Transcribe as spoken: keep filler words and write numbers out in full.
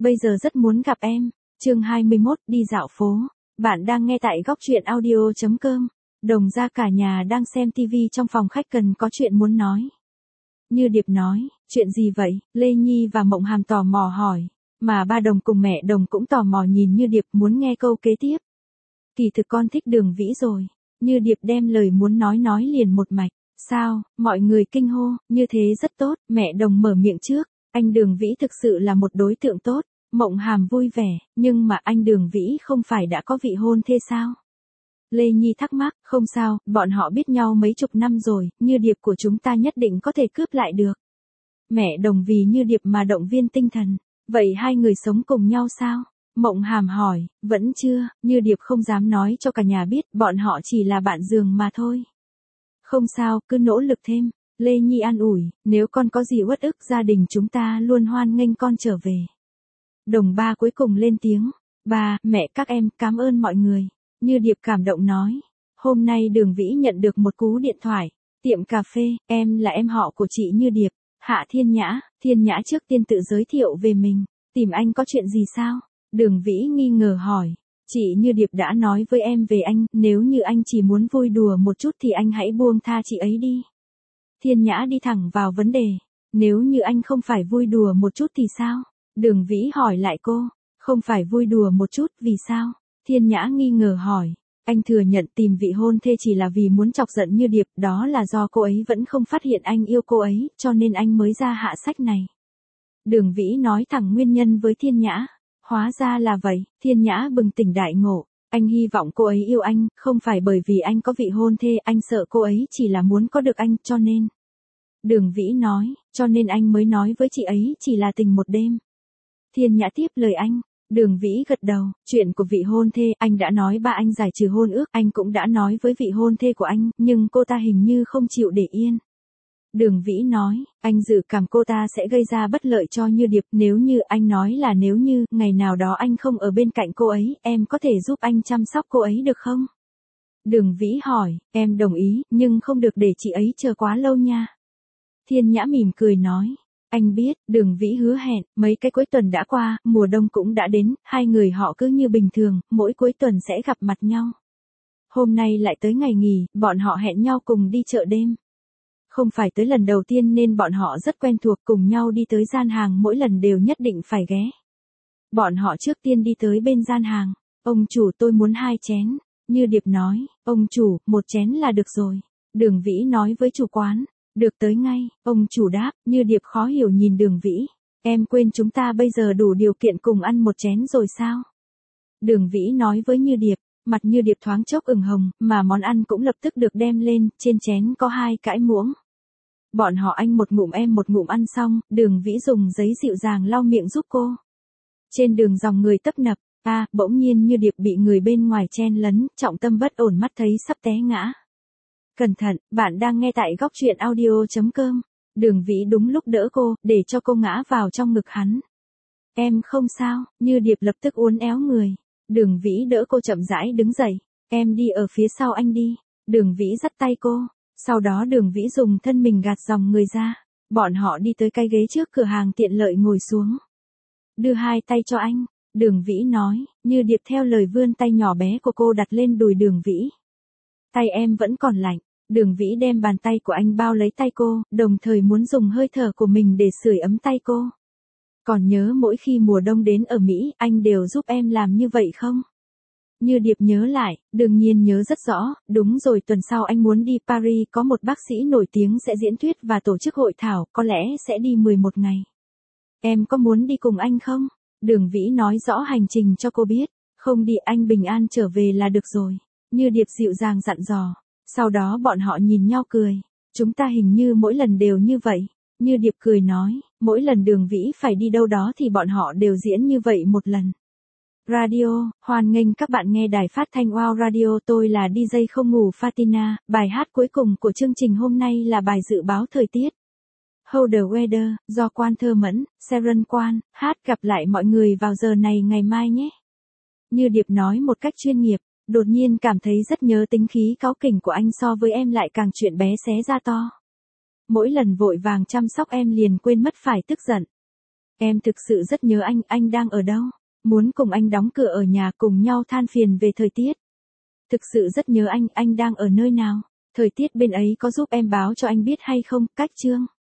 bây giờ rất muốn gặp em. Chương hai mươi mốt, đi dạo phố. Bạn đang nghe tại góc truyện audio chấm com. Đồng ra cả nhà đang xem tivi trong phòng khách cần có chuyện muốn nói. Như Điệp nói, chuyện gì vậy? Lê Nhi và Mộng Hàm tò mò hỏi. Mà ba Đồng cùng mẹ Đồng cũng tò mò nhìn Như Điệp muốn nghe câu kế tiếp. Kỳ thực con thích Đường Vĩ rồi. Như Điệp đem lời muốn nói nói liền một mạch. Sao? Mọi người kinh hô, như thế rất tốt. Mẹ Đồng mở miệng trước. Anh Đường Vĩ thực sự là một đối tượng tốt. Mộng Hàm vui vẻ, nhưng mà anh Đường Vĩ không phải đã có vị hôn thê sao? Lê Nhi thắc mắc, không sao, bọn họ biết nhau mấy chục năm rồi, Như Điệp của chúng ta nhất định có thể cướp lại được. Mẹ Đồng vì Như Điệp mà động viên tinh thần, vậy hai người sống cùng nhau sao? Mộng Hàm hỏi, vẫn chưa, Như Điệp không dám nói cho cả nhà biết, bọn họ chỉ là bạn giường mà thôi. Không sao, cứ nỗ lực thêm. Lê Nhi an ủi, nếu con có gì uất ức gia đình chúng ta luôn hoan nghênh con trở về. Đồng ba cuối cùng lên tiếng, ba, mẹ các em cảm ơn mọi người. Như Điệp cảm động nói, hôm nay Đường Vĩ nhận được một cú điện thoại, tiệm cà phê, em là em họ của chị Như Điệp, Hạ Thiên Nhã. Thiên Nhã trước tiên tự giới thiệu về mình, tìm anh có chuyện gì sao? Đường Vĩ nghi ngờ hỏi, chị Như Điệp đã nói với em về anh, nếu như anh chỉ muốn vui đùa một chút thì anh hãy buông tha chị ấy đi. Thiên Nhã đi thẳng vào vấn đề, nếu như anh không phải vui đùa một chút thì sao? Đường Vĩ hỏi lại cô, không phải vui đùa một chút, vì sao? Thiên Nhã nghi ngờ hỏi, anh thừa nhận tìm vị hôn thê chỉ là vì muốn chọc giận Như Điệp, đó là do cô ấy vẫn không phát hiện anh yêu cô ấy, cho nên anh mới ra hạ sách này. Đường Vĩ nói thẳng nguyên nhân với Thiên Nhã, hóa ra là vậy. Thiên Nhã bừng tỉnh đại ngộ, anh hy vọng cô ấy yêu anh, không phải bởi vì anh có vị hôn thê, anh sợ cô ấy chỉ là muốn có được anh, cho nên. Đường Vĩ nói, cho nên anh mới nói với chị ấy chỉ là tình một đêm. Thiên Nhã tiếp lời anh. Đường Vĩ gật đầu, chuyện của vị hôn thê, anh đã nói ba anh giải trừ hôn ước, anh cũng đã nói với vị hôn thê của anh, nhưng cô ta hình như không chịu để yên. Đường Vĩ nói, anh dự cảm cô ta sẽ gây ra bất lợi cho Như Điệp, nếu như anh nói là nếu như, ngày nào đó anh không ở bên cạnh cô ấy, em có thể giúp anh chăm sóc cô ấy được không? Đường Vĩ hỏi, em đồng ý, nhưng không được để chị ấy chờ quá lâu nha. Thiên Nhã mỉm cười nói. Anh biết, Đường Vĩ hứa hẹn, mấy cái cuối tuần đã qua, mùa đông cũng đã đến, hai người họ cứ như bình thường, mỗi cuối tuần sẽ gặp mặt nhau. Hôm nay lại tới ngày nghỉ, bọn họ hẹn nhau cùng đi chợ đêm. Không phải tới lần đầu tiên nên bọn họ rất quen thuộc, cùng nhau đi tới gian hàng, mỗi lần đều nhất định phải ghé. Bọn họ trước tiên đi tới bên gian hàng, ông chủ tôi muốn hai chén. Như Điệp nói, ông chủ, một chén là được rồi. Đường Vĩ nói với chủ quán. Được tới ngay, ông chủ đáp. Như Điệp khó hiểu nhìn Đường Vĩ, em quên chúng ta bây giờ đủ điều kiện cùng ăn một chén rồi sao? Đường Vĩ nói với Như Điệp, mặt Như Điệp thoáng chốc ửng hồng, mà món ăn cũng lập tức được đem lên, trên chén có hai cãi muỗng. Bọn họ anh một ngụm em một ngụm ăn xong, Đường Vĩ dùng giấy dịu dàng lau miệng giúp cô. Trên đường dòng người tấp nập, à, bỗng nhiên Như Điệp bị người bên ngoài chen lấn, trọng tâm bất ổn, mắt thấy sắp té ngã. Cẩn thận, bạn đang nghe tại góc truyện audio chấm com. Đường Vĩ đúng lúc đỡ cô, để cho cô ngã vào trong ngực hắn. Em không sao, Như Điệp lập tức uốn éo người. Đường Vĩ đỡ cô chậm rãi đứng dậy. Em đi ở phía sau anh đi. Đường Vĩ dắt tay cô. Sau đó Đường Vĩ dùng thân mình gạt dòng người ra. Bọn họ đi tới cái ghế trước cửa hàng tiện lợi ngồi xuống. Đưa hai tay cho anh. Đường Vĩ nói, Như Điệp theo lời vươn tay nhỏ bé của cô đặt lên đùi Đường Vĩ. Tay em vẫn còn lạnh. Đường Vĩ đem bàn tay của anh bao lấy tay cô, đồng thời muốn dùng hơi thở của mình để sưởi ấm tay cô. Còn nhớ mỗi khi mùa đông đến ở Mỹ, anh đều giúp em làm như vậy không? Như Điệp nhớ lại, đương nhiên nhớ rất rõ, đúng rồi, tuần sau anh muốn đi Paris, có một bác sĩ nổi tiếng sẽ diễn thuyết và tổ chức hội thảo, có lẽ sẽ đi mười một ngày. Em có muốn đi cùng anh không? Đường Vĩ nói rõ hành trình cho cô biết, không đi, anh bình an trở về là được rồi. Như Điệp dịu dàng dặn dò. Sau đó bọn họ nhìn nhau cười. Chúng ta hình như mỗi lần đều như vậy. Như Điệp cười nói, mỗi lần Đường Vĩ phải đi đâu đó thì bọn họ đều diễn như vậy một lần. Radio, hoan nghênh các bạn nghe đài phát thanh Wow Radio, tôi là đi jây không ngủ Fatina, bài hát cuối cùng của chương trình hôm nay là bài dự báo thời tiết. Hold the Weather, do Quan Thơ Mẫn, Sharon Quan, hát. Gặp lại mọi người vào giờ này ngày mai nhé. Như Điệp nói một cách chuyên nghiệp. Đột nhiên cảm thấy rất nhớ tính khí cáu kỉnh của anh, so với em lại càng chuyện bé xé ra to. Mỗi lần vội vàng chăm sóc em liền quên mất phải tức giận. Em thực sự rất nhớ anh, anh đang ở đâu? Muốn cùng anh đóng cửa ở nhà cùng nhau than phiền về thời tiết. Thực sự rất nhớ anh, anh đang ở nơi nào? Thời tiết bên ấy có giúp em báo cho anh biết hay không? Cách chương.